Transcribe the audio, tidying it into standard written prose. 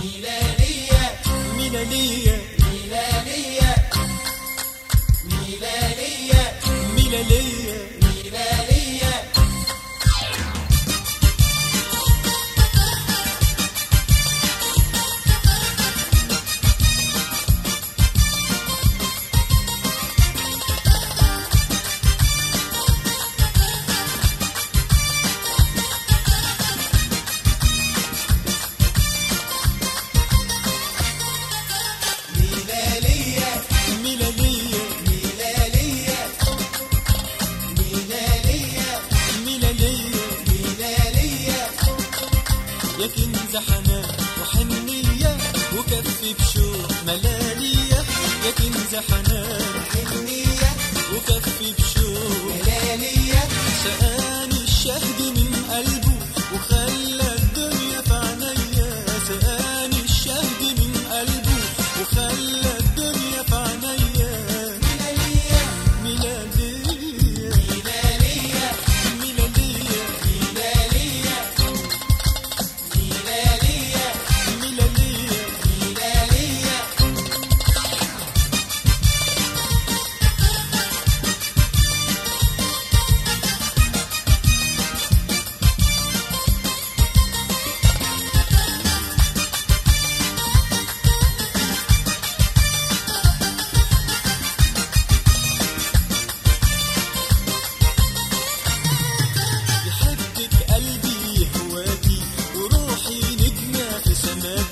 ميلالية ميلالية ميلالية ميلالية ميلالية ميلالية ميلالية ميلالية يا كنز حنان وحنية وكفي بشوق ملالية، يا كنز حنان حنية وكفي بشوق ملالية سقاني الشهد من قلبه وخلى الدنيا في عينيا، سقاني الشهد من قلبه وخلى الدنيا في عينيا. ميلالية ميلادية ميلالية ميلادية ميلالية ميلالية ميلادية ميلالية يحبك قلبي يهواكي وروحي نجمة في سماكي،